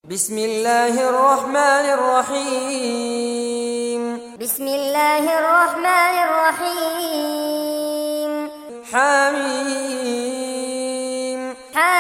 بسم الله الرحمن الرحيم بسم الله الرحمن الرحيم حميم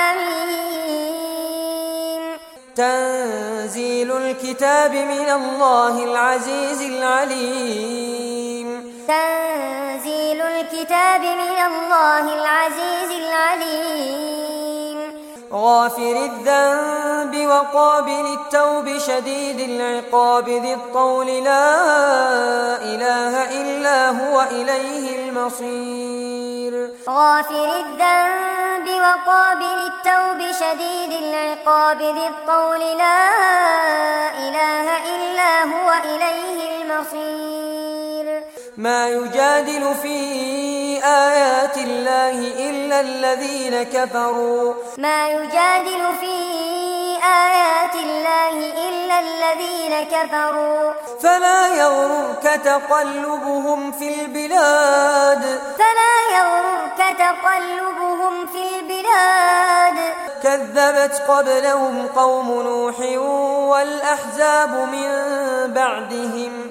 حميم تنزيل الكتاب من الله العزيز العليم تنزيل الكتاب من الله العزيز العليم غافر الذنب وقابل التوب شديد العقاب ذي الطول لا إله إلا هو إليه المصير غافر الذنب وقابل التوب شديد العقاب ذي الطول لا إله إلا هو إليه المصير ما يجادل في آيات الله إلا الذين كفروا ما يجادل في آيات الله إلا الذين كفروا فلا يغررك تقلبهم في البلاد في البلاد كذبت قبلهم قوم نوح والأحزاب من بعدهم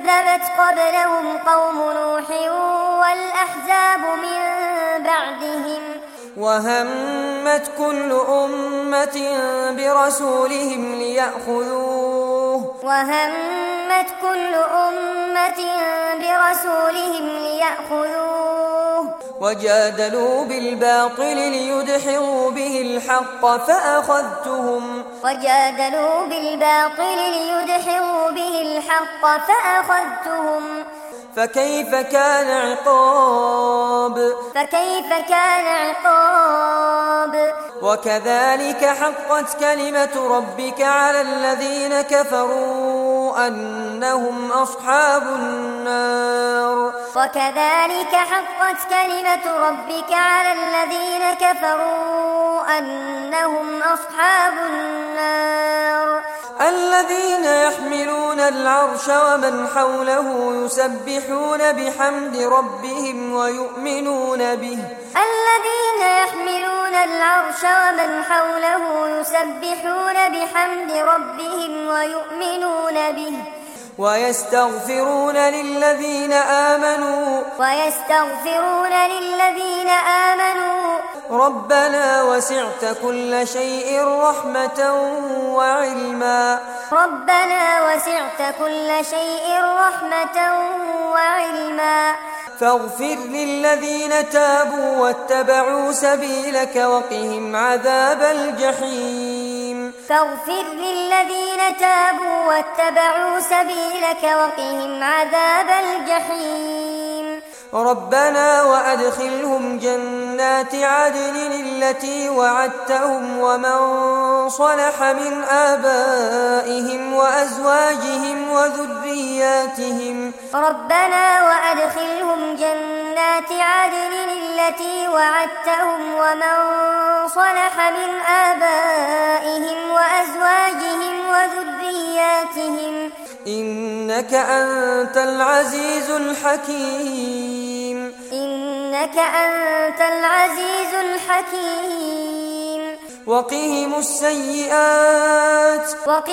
والأحزاب من بعدهم وهمت كل أمة برسولهم ليأخذوه وجادلوا بالباطل ليدحضوا به الحق فأخذتهم فكيف كان عقاب وكذلك حقت كلمة ربك على الذين كفروا أنهم أصحاب النار الذين يحملون العرش ومن حوله يسبحون بحمد ربهم ويؤمنون به ويستغفرون للذين آمنوا ربنا وسعت كل شيء رحمة وعلما فاغفر للذين تابوا واتبعوا سبيلك وقهم عذاب الجحيم ربنا وأدخلهم جنات عدن التي وعدتهم ومن صلح من آبائهم وأزواجهم وذرياتهم إنك أنت العزيز الحكيم وقهم السيئات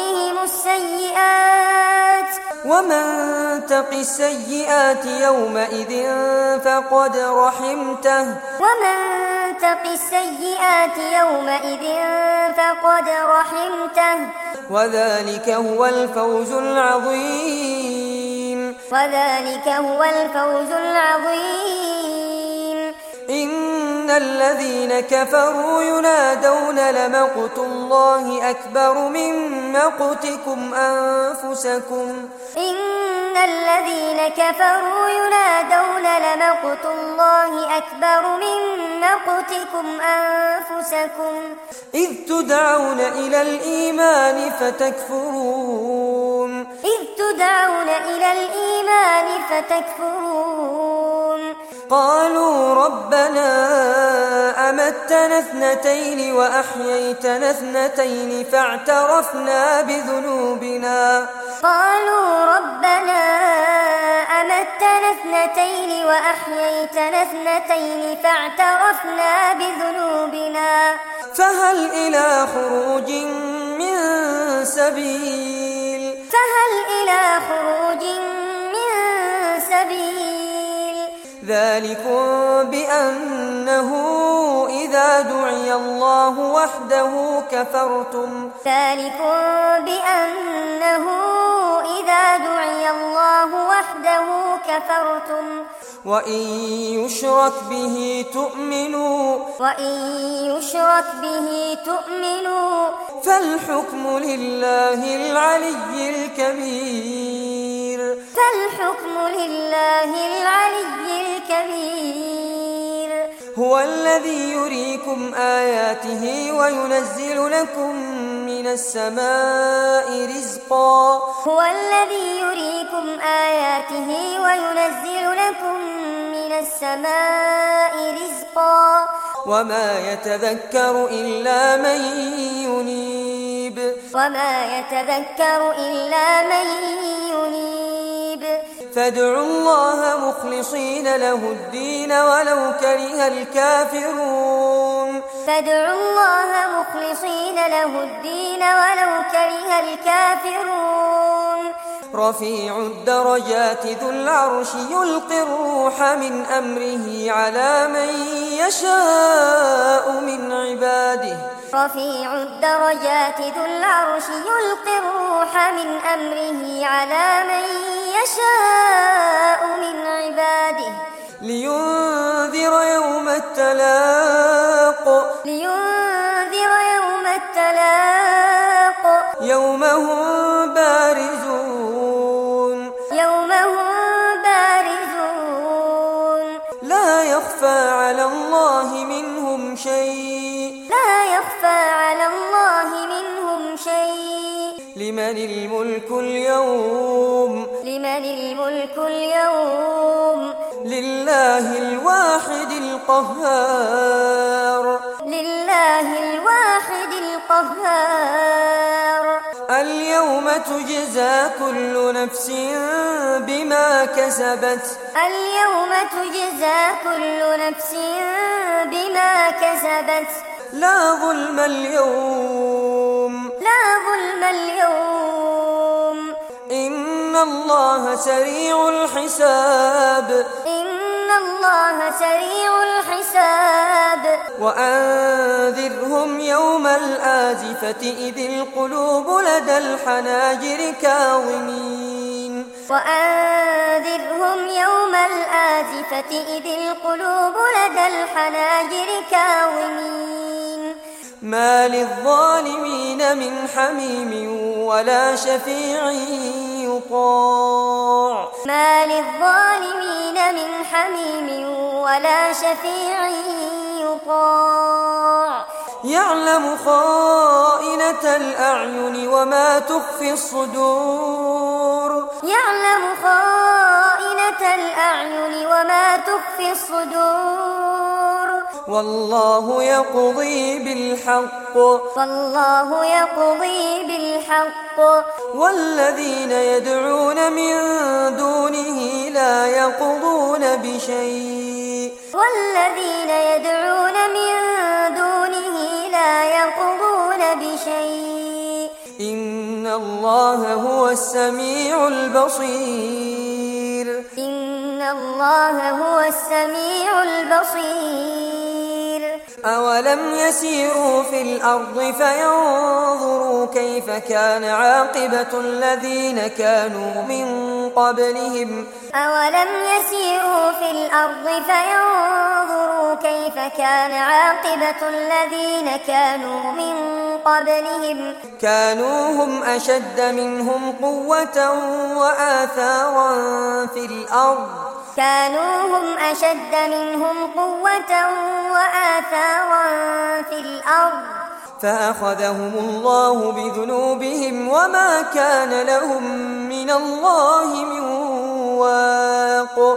ومن تق السيئات يومئذ فقد رحمته وذلك هو الفوز العظيم إن الذين كفروا ينادون لمقت الله أكبر من مقتكم أنفسكم إذ تدعون إلى الإيمان فتكفرون قالوا ربنا أمتنا اثنتين وأحييتنا اثنتين فاعترفنا بذنوبنا فهل إلى خروج من سبيل فهل إلى خروج من سبيل ذلكم بأنه إذا دعي الله وحده كفرتم ذلكم بأنه إذا دعي الله وحده كفرتم وإن يشرك به تؤمنوا فالحكم لله العلي الكبير هو الذي يريكم آياته وينزل لكم من السماء رزقا وما يتذكر إلا من ينيب فادعوا الله مخلصين له الدين ولو كره الكافرون رفيع الدرجات ذو العرش يلقي الروح من أمره على من يشاء من عباده لينذر يوم التلاق يوم هم بارزون لا يخفى على الله منهم شيء لمن الملك اليوم لله الواحد القهار اليوم تجزى كل نفس بما كسبت لا ظلم اليوم إن الله سريع الحساب وأنذرهم يوم الآزفة إذ القلوب لدى الحناجر كاظمين ما للظالمين من حميم ولا شفيع يطاع يعلم خائنة الأعين وما تخفي الصدور والله يقضي بالحق والذين يدعون من دونه لا يقضون بشيء إن الله هو السميع البصير أولم يسيروا في الأرض فينظروا كيف كان عاقبة الذين كانوا من قبلهم كانوا هم أشد منهم قوة وآثارا في الأرض فأخذهم الله بذنوبهم وما كان لهم من الله من واق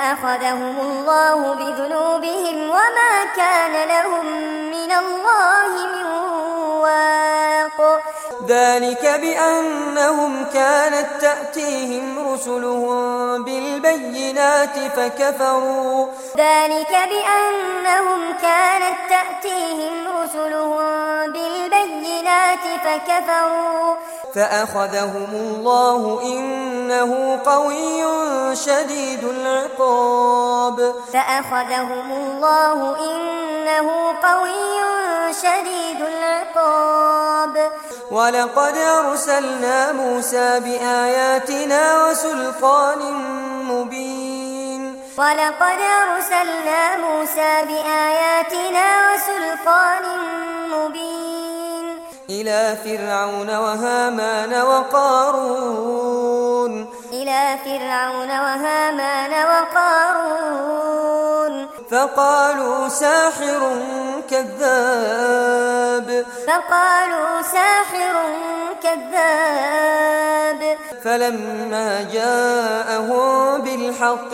ذلك بأنهم كانت تأتيهم رسلهم بالبينات فأخذهم الله إنه قوي شديد العقاب فأخذهم الله إنه قوي شديد العقاب ولقد أرسلنا موسى بآياتنا وسلطان مبين ولقد أرسلنا موسى بآياتنا وسلطان مبين إلى فرعون وهامان وقارون فقالوا ساحر كذاب فلما جاءهم بالحق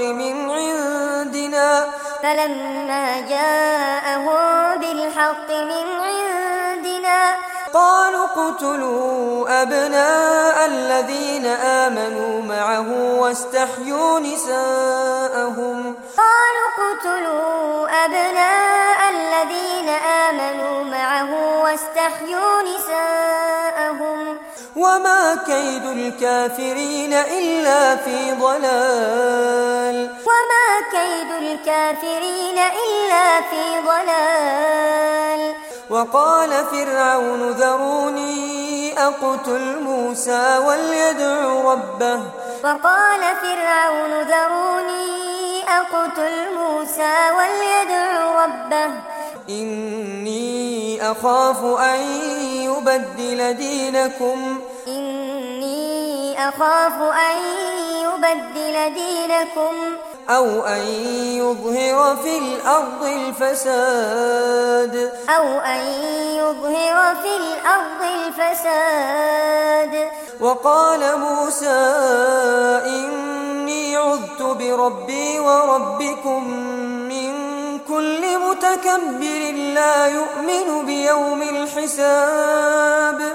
من عندنا قالوا اقتلوا أبناء الذين آمنوا معه واستحيوا نساءهم وما كيد الكافرين إلا في ضلال وقال فرعون ذروني أقتل موسى وليدع ربه إني أخاف أن يبدل دينكم أو أن يظهر في الأرض الفساد وقال موسى إني عذت بربي وربكم من كل متكبر لا يؤمن بيوم الحساب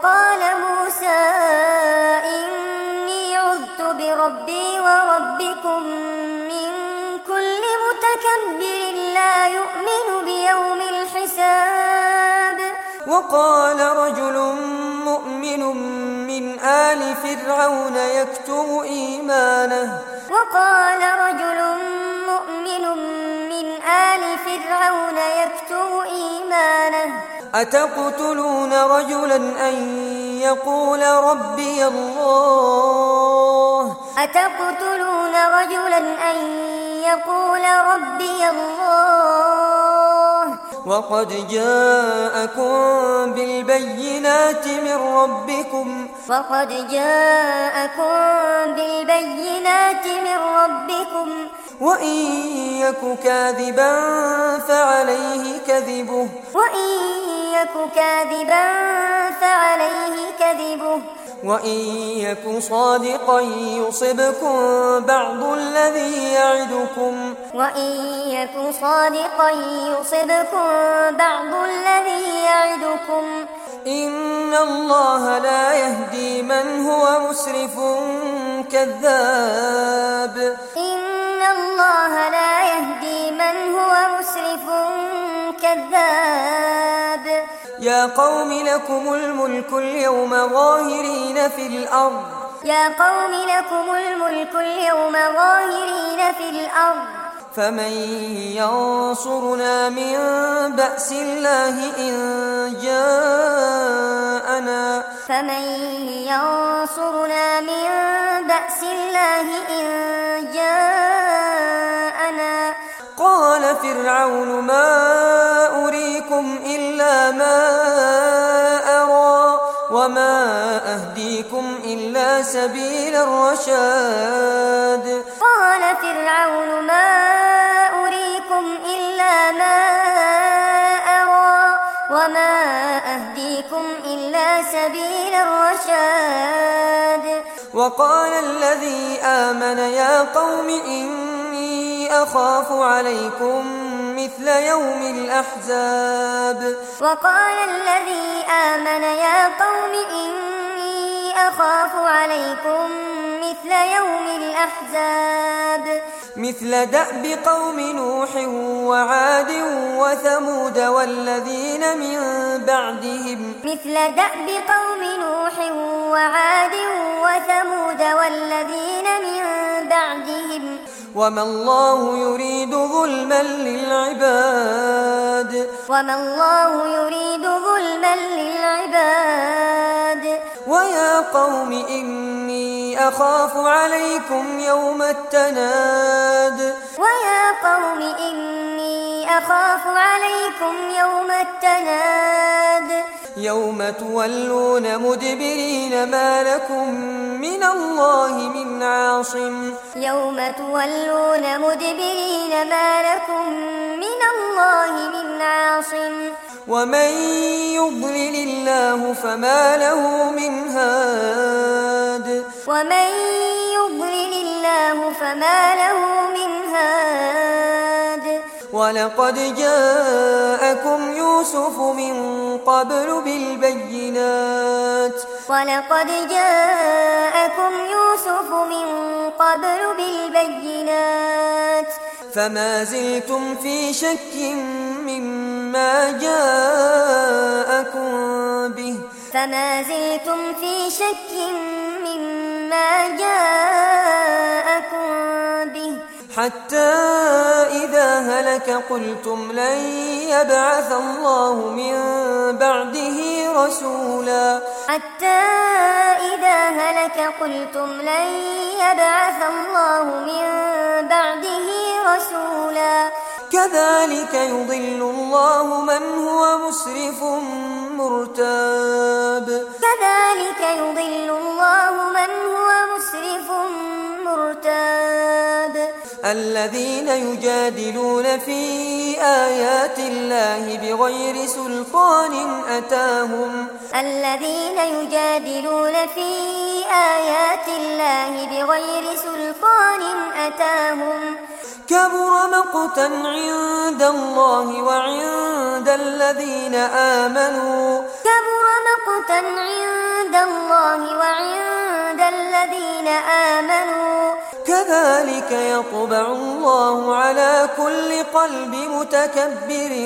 وقال رجل مؤمن من آل فرعون يكتم إيمانه أتقتلون رجلا أن يقول ربي الله وقد جاءكم بالبينات من ربكم وإن يك كاذبا فعليه كذبه وإن يك صادقا يصبكم بعض الذي يعدكم إن الله لا يهدي من هو مسرف كذاب يا قوم لكم الملك اليوم ظاهرين في الأرض فمن ينصرنا من بأس الله إن جاءنا قال فرعون ما أريكم إلا ما أرى وما أهديكم إلا سبيل الرشاد وقال الذي آمن يا قوم إني أخاف عليكم مثل يوم الأحزاب مثل دأب قوم نوح وعاد وثمود والذين من بعدهم وثمود والذين من بعدهم وما الله يريد ظلما للعباد ويا قوم إني أخاف عليكم يوم التناد يوم تولون مدبرين ما لكم من الله من عاصم ومن يضلل الله فما له من هاد ولقد جاءكم يوسف من قبل بالبينات فما زلتم في شك مما جاءكم به حتى إذا هلك قلتم لن يبعث الله من بعده رسولا كذلك يضل الله من هو مسرف مرتاب الذين يجادلون في آيات الله بغير سلطان أتاهم كبر مقتا عند الله وعند الذين آمنوا كذلك يطبع الله على كل قلب متكبر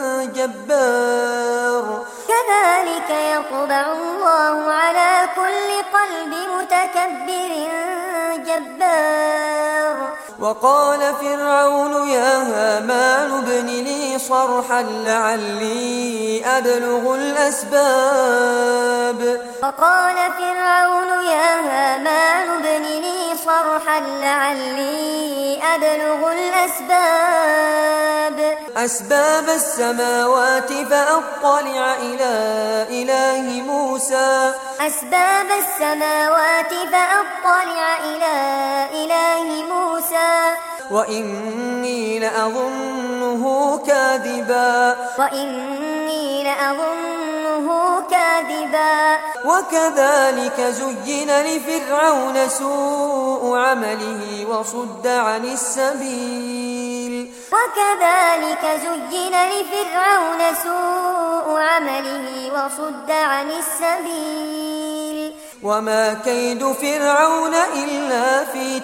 جبار وقال فرعون يا هامان ابن لي صرحا لعلي أبلغ أسباب السماوات فأطلع إلى إله موسى وإني لأظنه كاذبا وكذلك زين لفرعون سوء عمله وصد عن السبيل وما كيد فرعون إلا في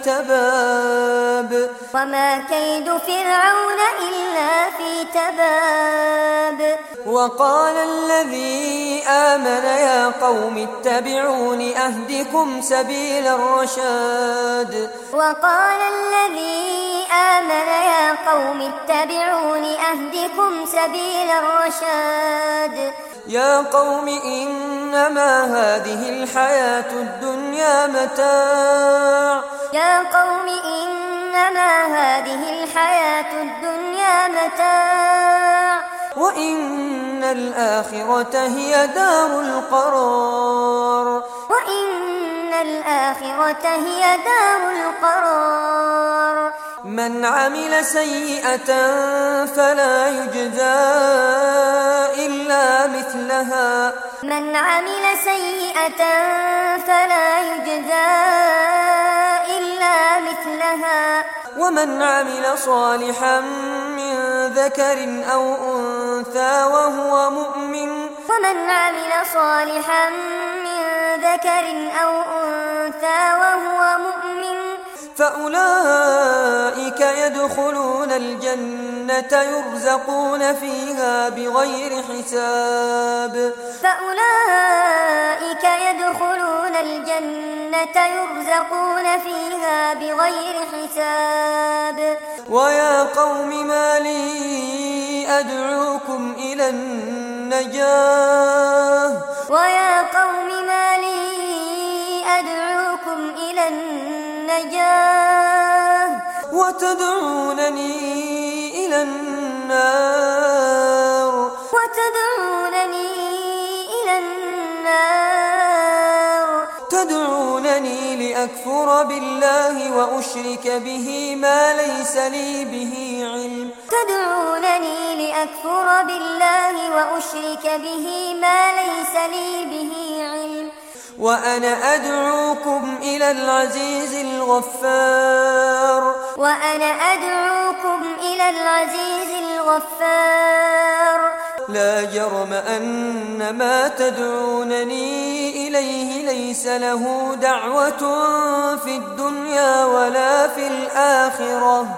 تباب وقال الذي آمن يا قوم اتبعون أهدكم سبيل الرشاد يا قوم إنما هذه الحياة الدنيا متاع وإن الآخرة هي دار القرار من عمل سيئة فلا يجزى إلا مثلها ومن عمل صالحا من ذكر أو أنثى وهو مؤمن فأولئك يدخلون الجنة يرزقون فيها بغير حساب الجنة يرزقون فيها بغير حساب ويا قوم ما لي أدعوكم إلى النجاة ويا قوم ما لي أدعوكم إلى النجاة وتدعونني إلى النار تدعونني لأكفر بالله وأشرك به ما ليس لي به علم وأنا أدعوكم إلى العزيز الغفار لا جرم أن ما تدعونني إليه ليس له دعوة في الدنيا ولا في الآخرة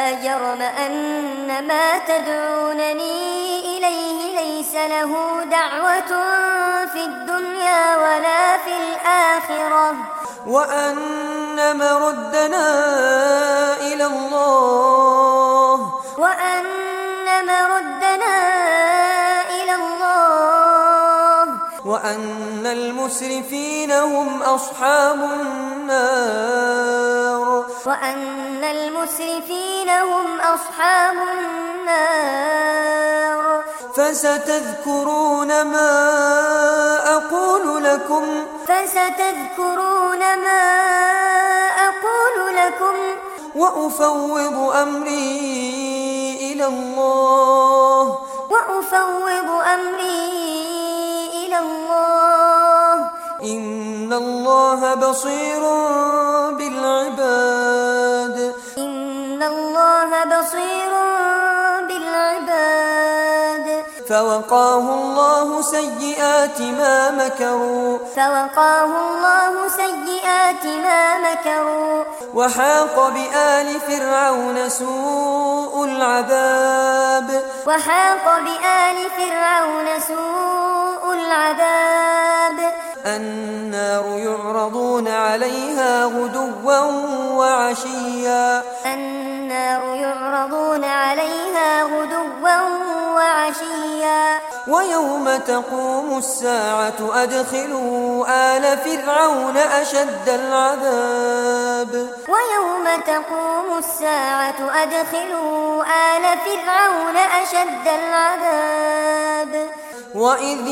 وأن مردنا إلى الله وأن المسرفين هم أصحاب النار فستذكرون ما أقول لكم وأفوض أمري إلى الله إن الله بصير بالعباد فوقاه الله سيئات ما مكروا وحاق بآل فرعون سوء العذاب النار يعرضون عليها غدوا وعشيا ويوم تقوم الساعة أدخلوا آل فرعون أشد العذاب وإذ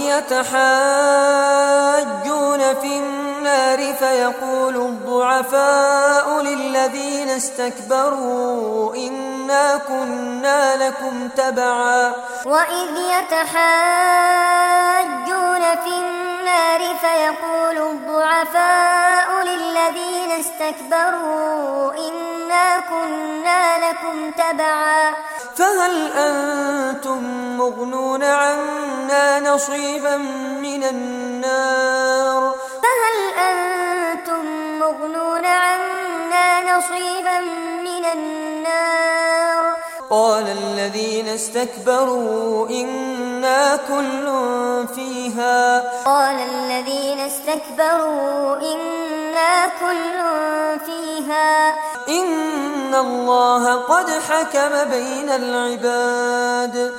يتحاجون في النار فيقول الضعفاء للذين استكبروا إنا كنا لكم تبعا فهل أنتم مغنون عنا نصيبا من النار قال الذين استكبروا إنا كل فيها إن الله قد حكم بين العباد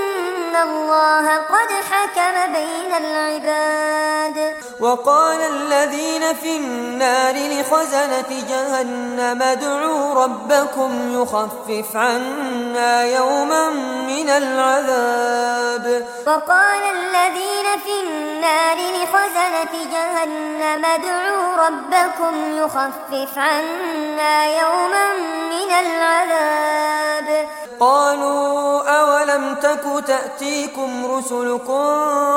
وقال الذين في النار لخزنة جهنم ادعوا ربكم يخفف عنا يوما من العذاب قالوا أولم تك تأتيكم رسلكم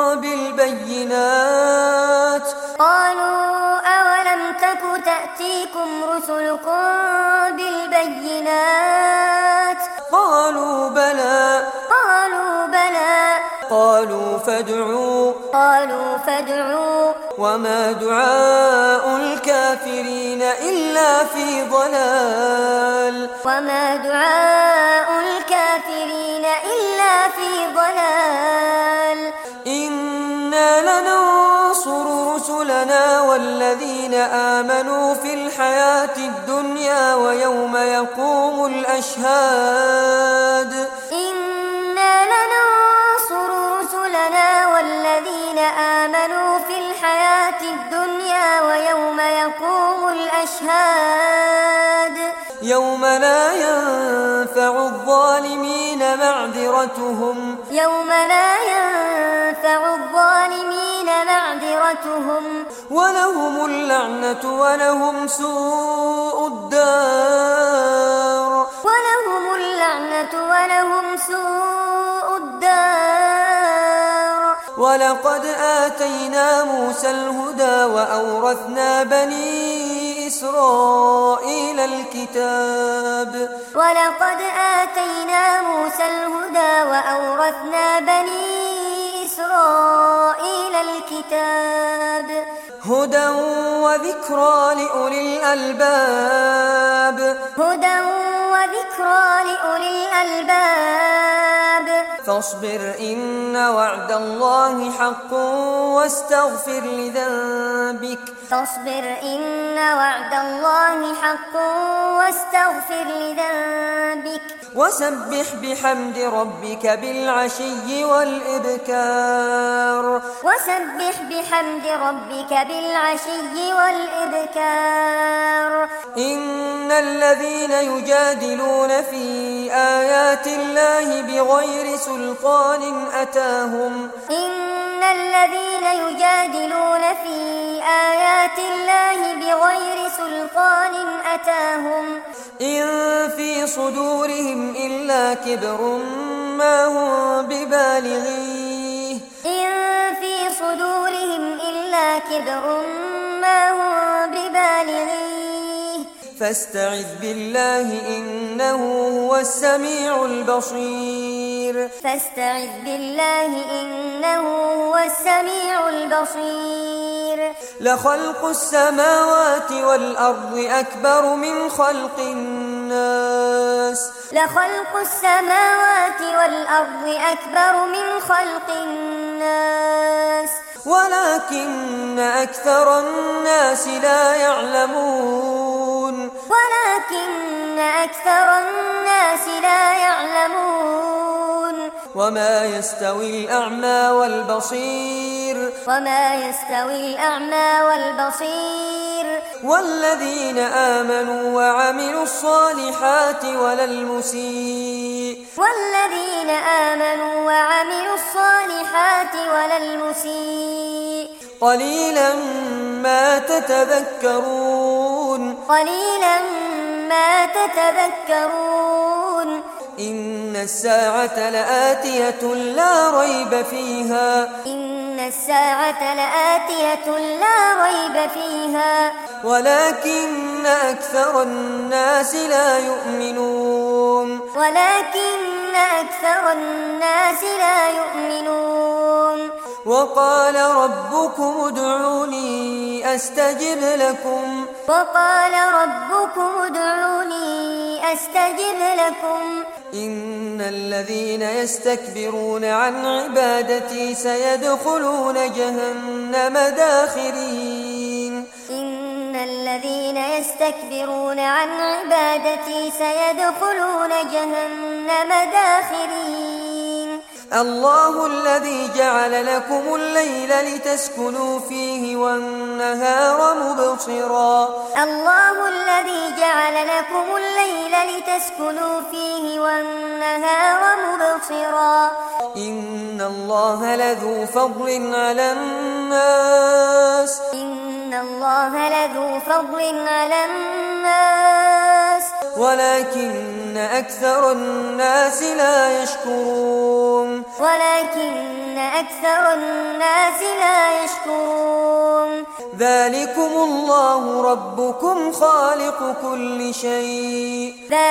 بالبينات قالوا بلى قالوا فادعوا وما دعاء الكافرين إلا في ضلال إنا لننصر رسلنا والذين آمنوا في الحياة الدنيا ويوم يقوم الأشهاد إنا لننصر رسلنا والذين آمنوا في الحياة الدنيا ويوم يقوم الأشهاد يوم لا ينفع الظالمين معذرتهم ولهم اللعنة ولهم سوء الدار ولقد آتينا موسى الهدى وأورثنا بني إسرائيل الكتاب هدى وذكرى لأولي الألباب فاصبر إن وعد الله حق واستغفر لذنبك وسبح بحمد ربك بالعشي والإبكار إن الذين يجادلون في آيات الله بغير سلطان أتاهم إن في صدورهم إلا كبر ما هم ببالغيه فاستعذ بالله إنه هو السميع البصير لخلق السماوات والأرض أكبر من خلق الناس ولكن أكثر الناس لا يعلمون وما يستوي الأعمى والبصير والذين آمنوا وعملوا الصالحات ولا المسيء قليلا ما تتذكرون إن الساعة لآتية لا ريب فيها ولكن أكثر الناس لا يؤمنون وقال ربكم ادعوني أستجب لكم إن الذين يستكبرون عن عبادتي سيدخلون جهنم داخرين الله الذي جعل لكم الليل لتسكنوا فيه والنهار مبصرا إن الله لذو فضل على الناس ولكن أكثر الناس لا يشكرون ذلكم الله ربكم خالق كل شيء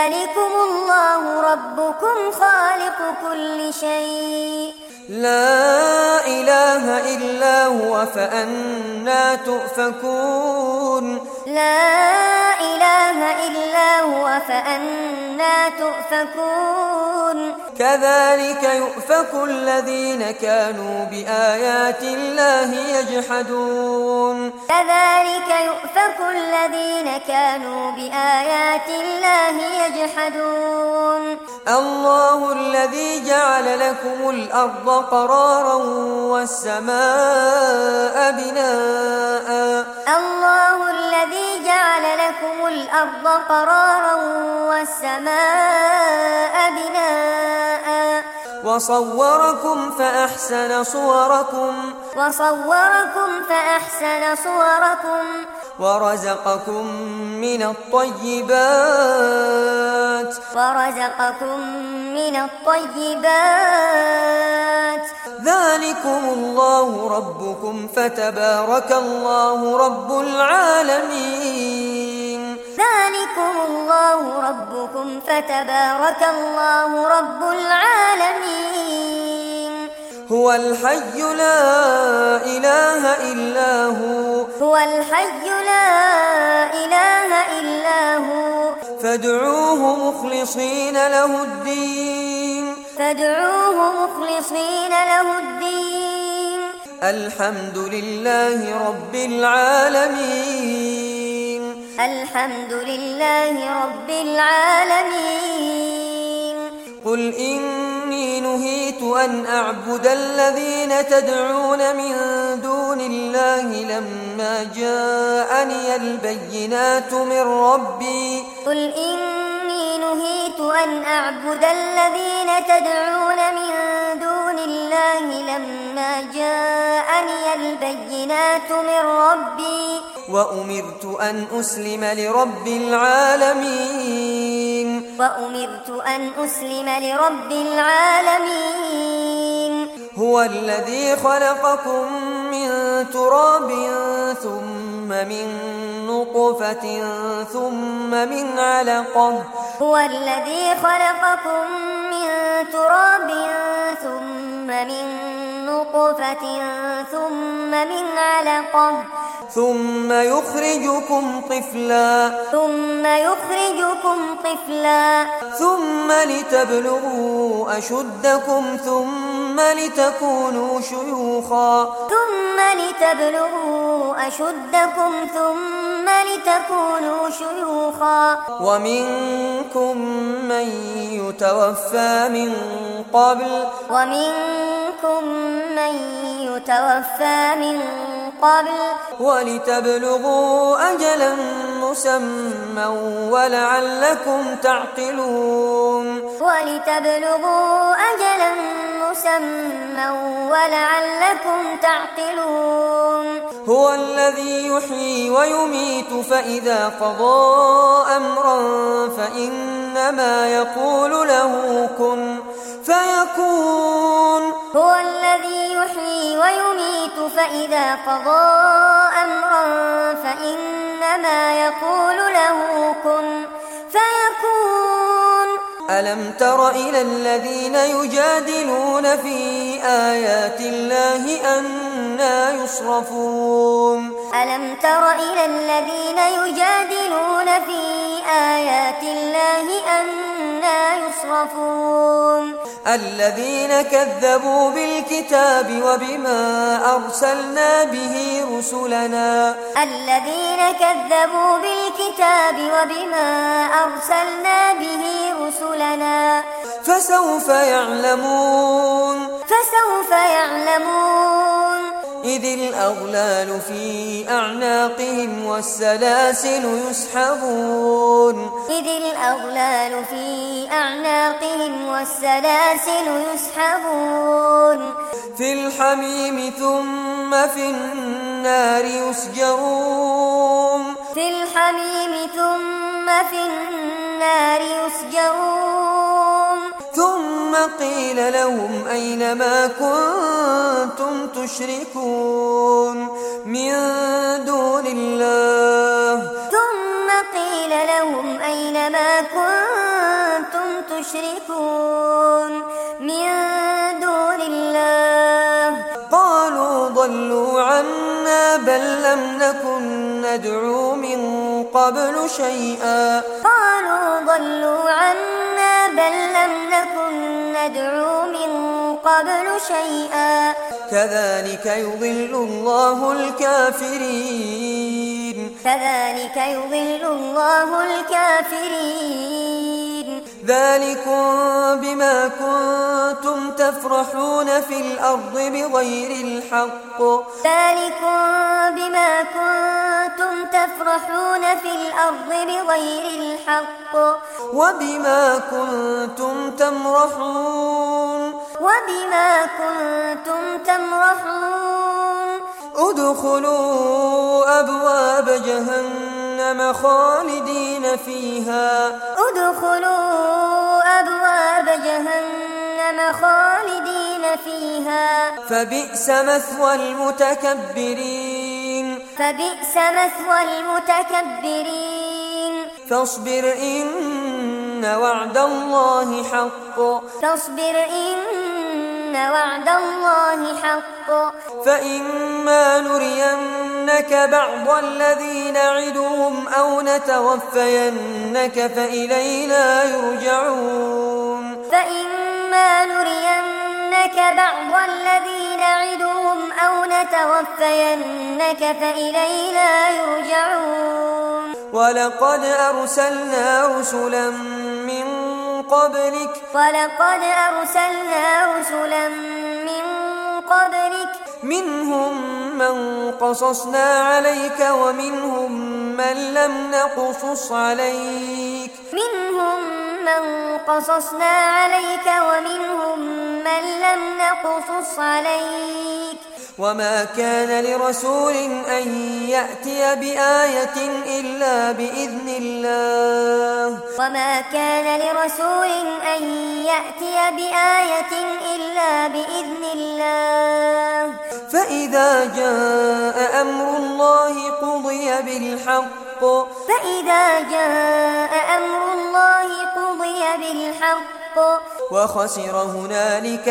لا إله إلا هو فأنى تؤفكون إله إلا هو فأنى تؤفكون كذلك يؤفك الذين كانوا بآيات الله يجحدون كذلك يؤفك الذين كانوا بآيات الله يجحدون الله الذي جعل لكم الأرض قرارا والسماء بناء الله الذي جعل لكم الأرض قرارا والسماء بناء وصوركم فأحسن صوركم ورزقكم من الطيبات ذلكم الله ربكم فتبارك الله رب العالمين هو الحي لا إله إلا هو فادعوه مخلصين له الدين الحمد لله رب العالمين قل إني نهيت أن أعبد الذين تدعون من دون الله لما جاءني البينات من ربي وأمرت أن أسلم لرب العالمين هو الذي خلقكم من تراب ثم من نطفة ثم من علقة ثم يخرجكم طفلا ثم لتبلغوا أشدكم ثم لتكونوا شيوخا ومنكم من يتوفى من قبل ولتبلغوا أجلا مسمى ولعلكم تعقلون هو الذي يحيي ويميت فإذا قضى أمرا فإنما يقول له كن فيكون ألم تر إلى الذين يجادلون في آيات الله أنى يصرفون الذين كذبوا بالكتاب وبما أرسلنا به رسلنا فسوف يعلمون إذ الأغلال في أعناقهم والسلاسل يسحبون في الحميم ثم في النار يسجرون ثم قيل لهم أين ما كنتم تشركون من دون الله قالوا ضلوا عنا بل لم نكن ندعو من قبل شيئا قالوا ضلوا عنا بل لم نكن ندعو من قبل شيئا كذلك يضل الله الكافرين كذلك يضل الله الكافرين ذلكم بما كنتم تفرحون في الأرض بغير الحق ذلكم بما كنتم تفرحون في الأرض بغير الحق وبما كنتم تمرحون ادخلوا أبواب جهنم خالدين فيها فبئس مثوى المتكبرين فاصبر إن وعد الله حق فإما نرينك بعض الذي نعدهم أو نتوفينك فإلينا يرجعون ولقد أرسلنا رسلا من قبلك منهم من قصصنا عليك ومنهم من لم نقصص عليك وما كان لرسول أن يأتي بآية إلا بإذن الله فإذا جاء أمر الله قضي بالحق وخسر هنالك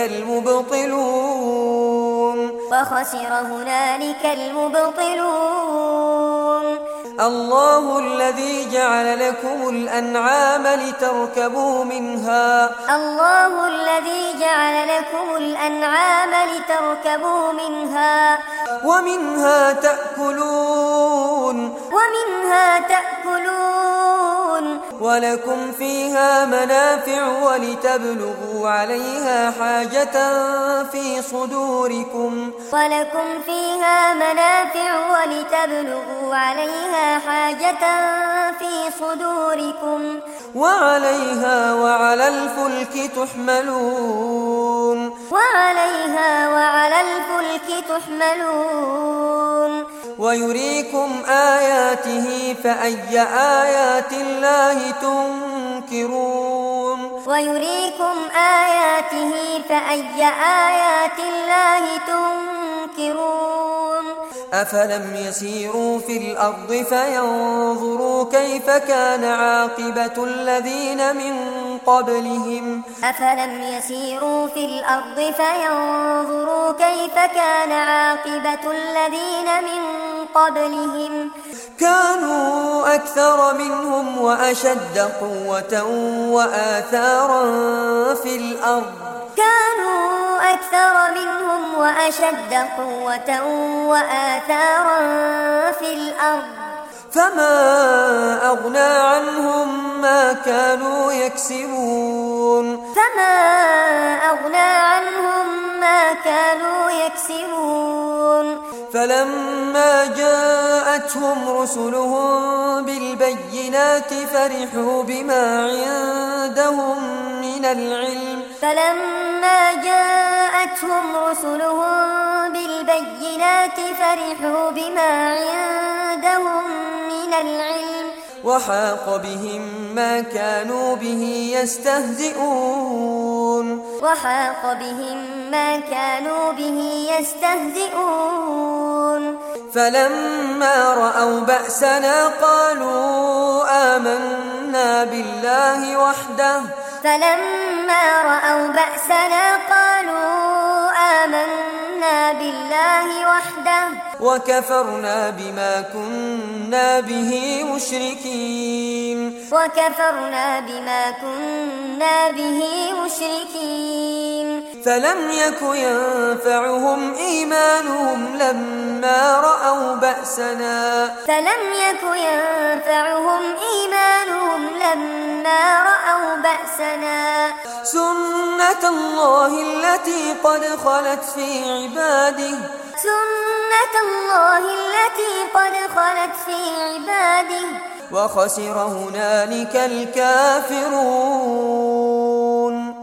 المبطلون الله الذي جعل لكم الأنعام لتركبوا منها ومنها تأكلون ولكم فيها منافع ولتبلغوا عليها حاجة في صدوركم وعليها وعلى الفلك تحملون ويريكم آياته فأي آيات الله تنكرون أفلم يسيروا في الأرض فينظروا كيف كان عاقبة الذين من قبلهم كانوا أكثر منهم وأشد قوة وآثارا في الأرض فما أغنى عنهم ما كانوا يكسبون فلما جاءتهم رسلهم بالبينات فرحوا بما عندهم من العلم وحاق بهم ما كانوا به يستهزئون فلما رأوا بأسنا قالوا آمنا بالله وحده آمنا بالله وحده وكفرنا بما كنا به مشركين فلم يك ينفعهم إيمانهم لما رأوا بأسنا سنة الله التي قد خلت في عباده وخسر هنالك الكافرون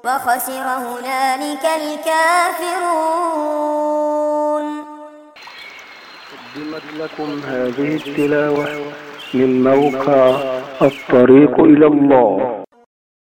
قدمت لكم هذه التلاوة من موقع الطريق إلى الله.